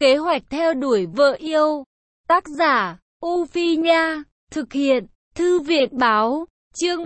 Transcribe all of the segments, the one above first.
Kế hoạch theo đuổi vợ yêu. Tác giả, U Phi Nha. Thực hiện, Thư viện báo. Chương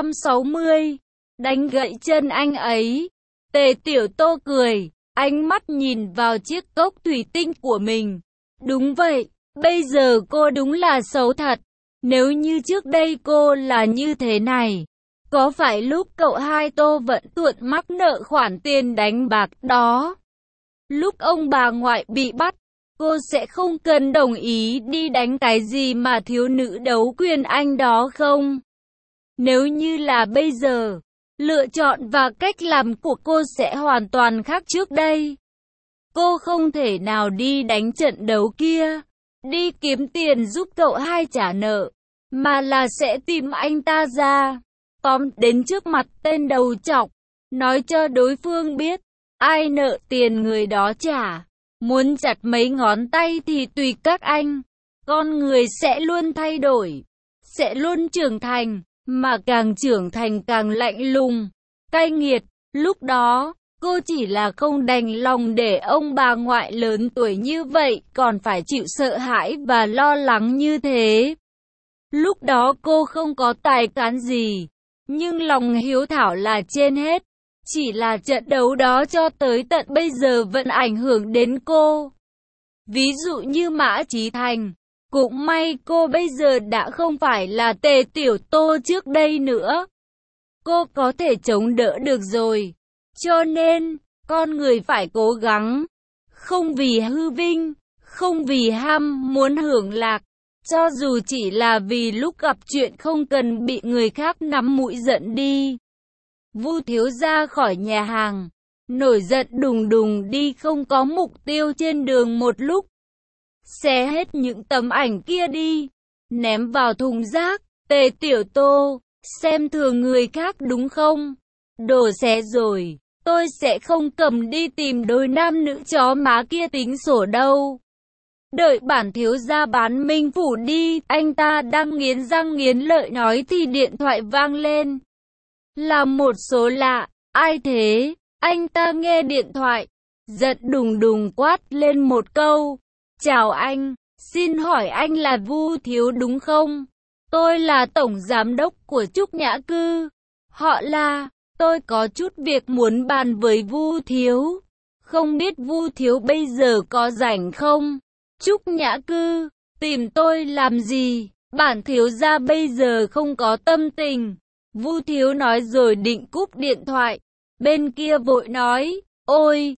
360. Đánh gãy chân anh ấy. Tề Tiểu Tô cười, ánh mắt nhìn vào chiếc cốc thủy tinh của mình. Đúng vậy, bây giờ cô đúng là xấu thật. Nếu như trước đây cô là như thế này, có phải lúc cậu hai Tô Vận Tuộn mắc nợ khoản tiền đánh bạc đó, lúc ông bà ngoại bị bắt, cô sẽ không cần đồng ý đi đánh cái gì mà thiếu nữ đấu quyền Anh đó không? Nếu như là bây giờ, lựa chọn và cách làm của cô sẽ hoàn toàn khác trước đây. Cô không thể nào đi đánh trận đấu kia, đi kiếm tiền giúp cậu hai trả nợ, mà là sẽ tìm anh ta ra, tóm đến trước mặt tên đầu trọc, nói cho đối phương biết, ai nợ tiền người đó trả. Muốn chặt mấy ngón tay thì tùy các anh. Con người sẽ luôn thay đổi, sẽ luôn trưởng thành, mà càng trưởng thành càng lạnh lùng, cay nghiệt. Lúc đó, cô chỉ là không đành lòng để ông bà ngoại lớn tuổi như vậy còn phải chịu sợ hãi và lo lắng như thế. Lúc đó cô không có tài cán gì, nhưng lòng hiếu thảo là trên hết. Chỉ là trận đấu đó cho tới tận bây giờ vẫn ảnh hưởng đến cô. Ví dụ như Mã Chí Thành, cũng may cô bây giờ đã không phải là Tề Tiểu Tô trước đây nữa. Cô có thể chống đỡ được rồi. Cho nên, con người phải cố gắng, không vì hư vinh, không vì ham muốn hưởng lạc, cho dù chỉ là vì lúc gặp chuyện không cần bị người khác nắm mũi giận đi. Vu Thiếu ra khỏi nhà hàng, nổi giận đùng đùng đi không có mục tiêu trên đường một lúc. Xé hết những tấm ảnh kia đi, ném vào thùng rác. Tề Tiểu Tô, xem thường người khác đúng không? Đồ xé rồi, tôi sẽ không cầm đi tìm đôi nam nữ chó má kia tính sổ đâu. Đợi bản thiếu gia bán Minh Phủ đi. Anh ta đang nghiến răng nghiến lợi nói thì điện thoại vang lên. Là một số lạ. Ai thế? Anh ta nghe điện thoại, giận đùng đùng quát lên một câu. Chào anh, xin hỏi anh là Vu Thiếu đúng không? Tôi là tổng giám đốc của Trúc Nhã Cư. Họ là, tôi có chút việc muốn bàn với Vu Thiếu. Không biết Vu Thiếu bây giờ có rảnh không? Trúc Nhã Cư, tìm tôi làm gì? Bản thiếu gia bây giờ không có tâm tình. Vu Thiếu nói rồi định cúp điện thoại. Bên kia vội nói, ôi,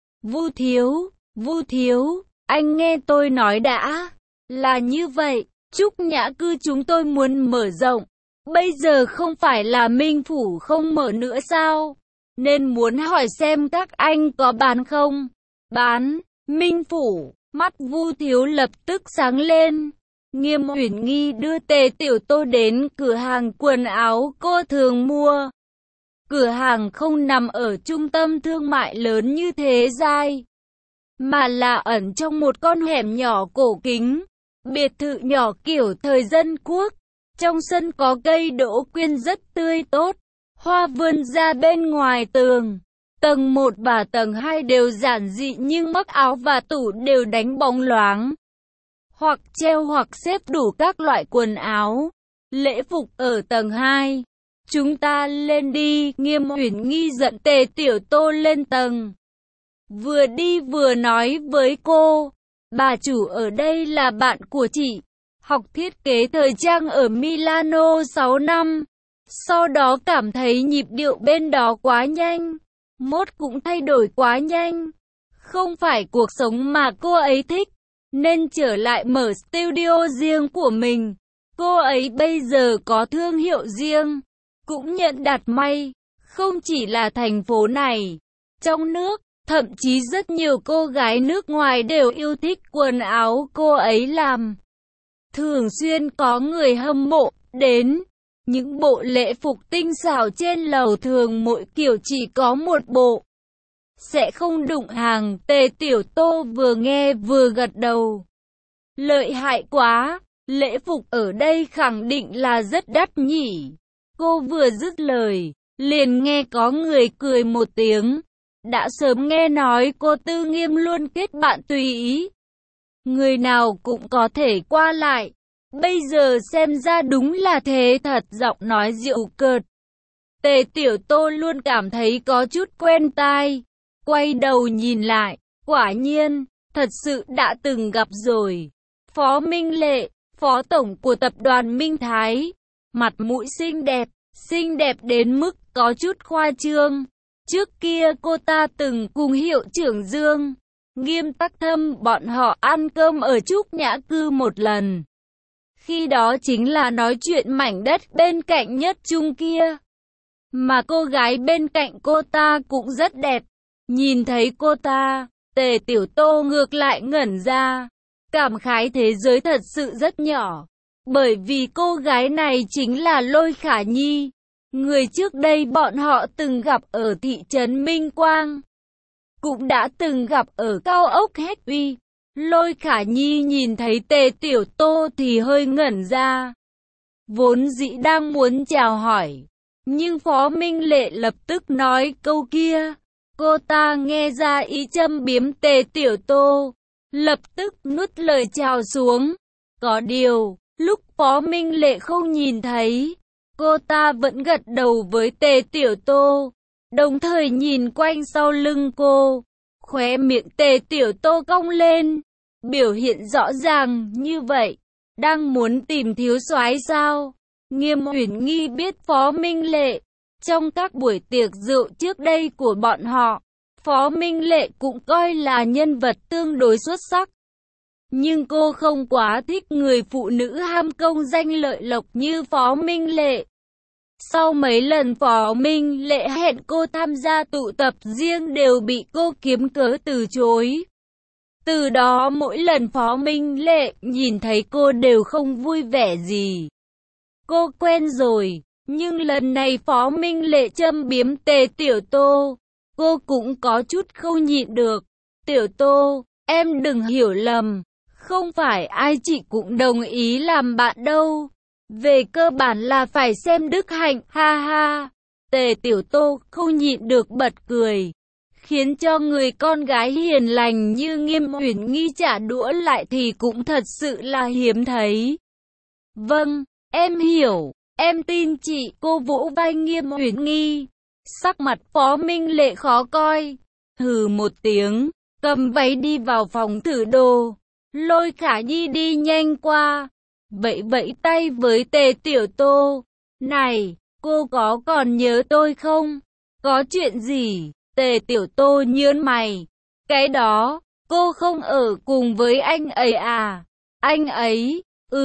Vu Thiếu, anh nghe tôi nói đã. Là như vậy, Trúc Nhã Cư chúng tôi muốn mở rộng. Bây giờ không phải là Minh Phủ không mở nữa sao? Nên muốn hỏi xem các anh có bán không? Bán, Minh Phủ. Mắt Vu Thiếu lập tức sáng lên. Nghiêm Uyển Nghi đưa Tề Tiểu Tô đến cửa hàng quần áo cô thường mua. Cửa hàng không nằm ở trung tâm thương mại lớn như thế giai, mà là ẩn trong một con hẻm nhỏ cổ kính. Biệt thự nhỏ kiểu thời dân quốc. Trong sân có cây đỗ quyên rất tươi tốt, hoa vươn ra bên ngoài tường. Tầng 1 và tầng 2 đều giản dị nhưng mắc áo và tủ đều đánh bóng loáng, hoặc treo hoặc xếp đủ các loại quần áo, lễ phục ở tầng 2. Chúng ta lên đi. Nghiêm Uyển Nghi dẫn Tề Tiểu Tô lên tầng. Vừa đi vừa nói với cô, bà chủ ở đây là bạn của chị, học thiết kế thời trang ở Milano 6 năm. Sau đó cảm thấy nhịp điệu bên đó quá nhanh, mốt cũng thay đổi quá nhanh, không phải cuộc sống mà cô ấy thích, nên trở lại mở studio riêng của mình. Cô ấy bây giờ có thương hiệu riêng, cũng nhận đặt may, không chỉ là thành phố này, trong nước, thậm chí rất nhiều cô gái nước ngoài đều yêu thích quần áo cô ấy làm. Thường xuyên có người hâm mộ đến. Những bộ lễ phục tinh xảo trên lầu thường mỗi kiểu chỉ có một bộ, sẽ không đụng hàng. Tề Tiểu Tô vừa nghe vừa gật đầu. Lợi hại quá, lễ phục ở đây khẳng định là rất đắt nhỉ. Cô vừa dứt lời, liền nghe có người cười một tiếng. Đã sớm nghe nói cô Tư Nghiêm luôn kết bạn tùy ý. người nào cũng có thể qua lại. Bây giờ xem ra đúng là thế thật. Giọng nói giễu cợt. Tề Tiểu Tô luôn cảm thấy có chút quen tai. Quay đầu nhìn lại, quả nhiên, thật sự đã từng gặp rồi. Phó Minh Lệ, phó tổng của tập đoàn Minh Thái. Mặt mũi xinh đẹp đến mức có chút khoa trương. Trước kia cô ta từng cùng hiệu trưởng Dương, Nghiêm Tắc Thâm bọn họ ăn cơm ở Trúc Nhã Cư một lần. Khi đó chính là nói chuyện mảnh đất bên cạnh Nhất Trung kia. Mà cô gái bên cạnh cô ta cũng rất đẹp. Nhìn thấy cô ta, Tề Tiểu Tô ngược lại ngẩn ra. Cảm khái thế giới thật sự rất nhỏ. Bởi vì cô gái này chính là Lôi Khả Nhi. Người trước đây bọn họ từng gặp ở thị trấn Minh Quang. Cũng đã từng gặp ở cao ốc Hét Uy. Lôi Khả Nhi nhìn thấy Tề Tiểu Tô thì hơi ngẩn ra. Vốn dĩ đang muốn chào hỏi. Nhưng Phó Minh Lệ lập tức nói câu kia. Cô ta nghe ra ý châm biếm Tề Tiểu Tô. Lập tức nuốt lời chào xuống. Có điều, lúc Phó Minh Lệ không nhìn thấy, cô ta vẫn gật đầu với Tề Tiểu Tô. Đồng thời nhìn quanh sau lưng cô. Khóe miệng Tề Tiểu Tô cong lên. Biểu hiện rõ ràng như vậy. Đang muốn tìm thiếu soái sao? Nghiêm Uyển Nghi biết Phó Minh Lệ. Trong các buổi tiệc rượu trước đây của bọn họ, Phó Minh Lệ cũng coi là nhân vật tương đối xuất sắc. Nhưng cô không quá thích người phụ nữ ham công danh lợi lộc như Phó Minh Lệ. Sau mấy lần Phó Minh Lệ hẹn cô tham gia tụ tập riêng đều bị cô kiếm cớ từ chối. Từ đó mỗi lần Phó Minh Lệ nhìn thấy cô đều không vui vẻ gì. Cô quen rồi, nhưng lần này Phó Minh Lệ châm biếm Tề Tiểu Tô. Cô cũng có chút không nhịn được. Tiểu Tô, em đừng hiểu lầm. Không phải ai chị cũng đồng ý làm bạn đâu. Về cơ bản là phải xem đức hạnh, ha ha. Tề Tiểu Tô không nhịn được bật cười. Khiến cho người con gái hiền lành như Nghiêm Uyển Nghi trả đũa lại thì cũng thật sự là hiếm thấy. Vâng, em hiểu, em tin chị. Cô vỗ vai Nghiêm Uyển Nghi. Sắc mặt Phó Minh Lệ khó coi. Hừ một tiếng, cầm váy đi vào phòng thử đồ. Lôi Khả Nhi đi nhanh qua. Vẫy tay với Tề Tiểu Tô. Này, cô có còn nhớ tôi không? Có chuyện gì? Tề Tiểu Tô nhớn mày. Cái đó, cô không ở cùng với anh ấy à? Anh ấy,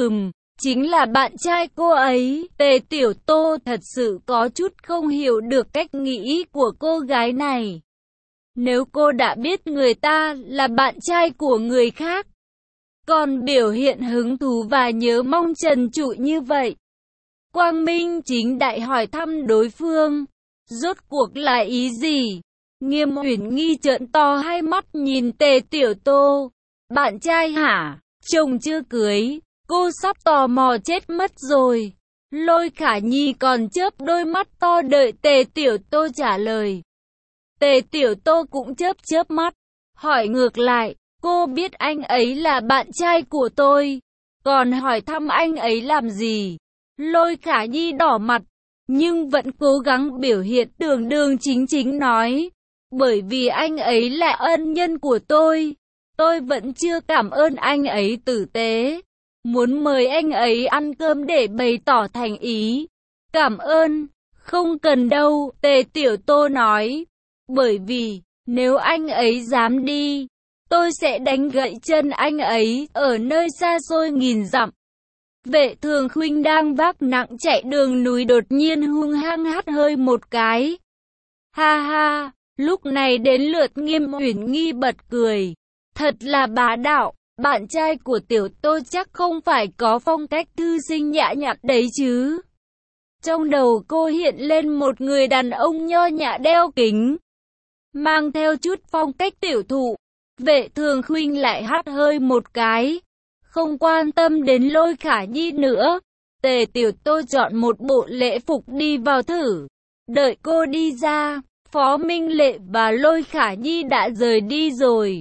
chính là bạn trai cô ấy. Tề Tiểu Tô thật sự có chút không hiểu được cách nghĩ của cô gái này. Nếu cô đã biết người ta là bạn trai của người khác, còn biểu hiện hứng thú và nhớ mong trần trụi như vậy, quang minh chính đại hỏi thăm đối phương, rốt cuộc là ý gì? Nghiêm Uyển Nghi trợn to hai mắt nhìn Tề Tiểu Tô. Bạn trai hả? Chồng chưa cưới. Cô sắp tò mò chết mất rồi. Lôi Khả Nhi còn chớp đôi mắt to đợi Tề Tiểu Tô trả lời. Tề Tiểu Tô cũng chớp mắt, hỏi ngược lại, cô biết anh ấy là bạn trai của tôi, còn hỏi thăm anh ấy làm gì? Lôi Khả Nhi đỏ mặt, nhưng vẫn cố gắng biểu hiện đường chính nói, bởi vì anh ấy là ân nhân của tôi vẫn chưa cảm ơn anh ấy tử tế, muốn mời anh ấy ăn cơm để bày tỏ thành ý. Cảm ơn, không cần đâu, Tề Tiểu Tô nói, bởi vì, nếu anh ấy dám đi, tôi sẽ đánh gãy chân anh ấy ở nơi xa xôi nghìn dặm. Vệ Thường Khuynh đang vác nặng chạy đường núi đột nhiên hung hăng hắt hơi một cái. Ha ha, lúc này đến lượt Nghiêm Uyển Nghi bật cười. Thật là bá đạo, bạn trai của Tiểu Tô chắc không phải có phong cách thư sinh nhã nhặn đấy chứ. Trong đầu cô hiện lên một người đàn ông nho nhã đeo kính, mang theo chút phong cách tiểu thụ. Vệ Thường Khuynh lại hắt hơi một cái, không quan tâm đến Lôi Khả Nhi nữa. Tề Tiểu Tô chọn một bộ lễ phục đi vào thử. Đợi cô đi ra, Phó Minh Lệ và Lôi Khả Nhi đã rời đi rồi.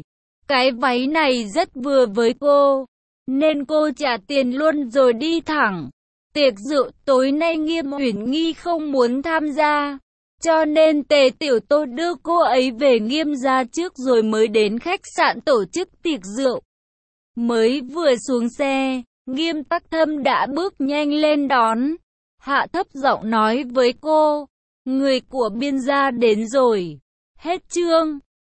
Cái váy này rất vừa với cô, nên cô trả tiền luôn rồi đi thẳng. Tiệc rượu tối nay Nghiêm Uyển Nghi không muốn tham gia, cho nên Tề Tiểu Tô đưa cô ấy về Nghiêm gia trước rồi mới đến khách sạn tổ chức tiệc rượu. Mới vừa xuống xe, Nghiêm Tắc Thâm đã bước nhanh lên đón, hạ thấp giọng nói với cô, người của Biên gia đến rồi. Hết chương.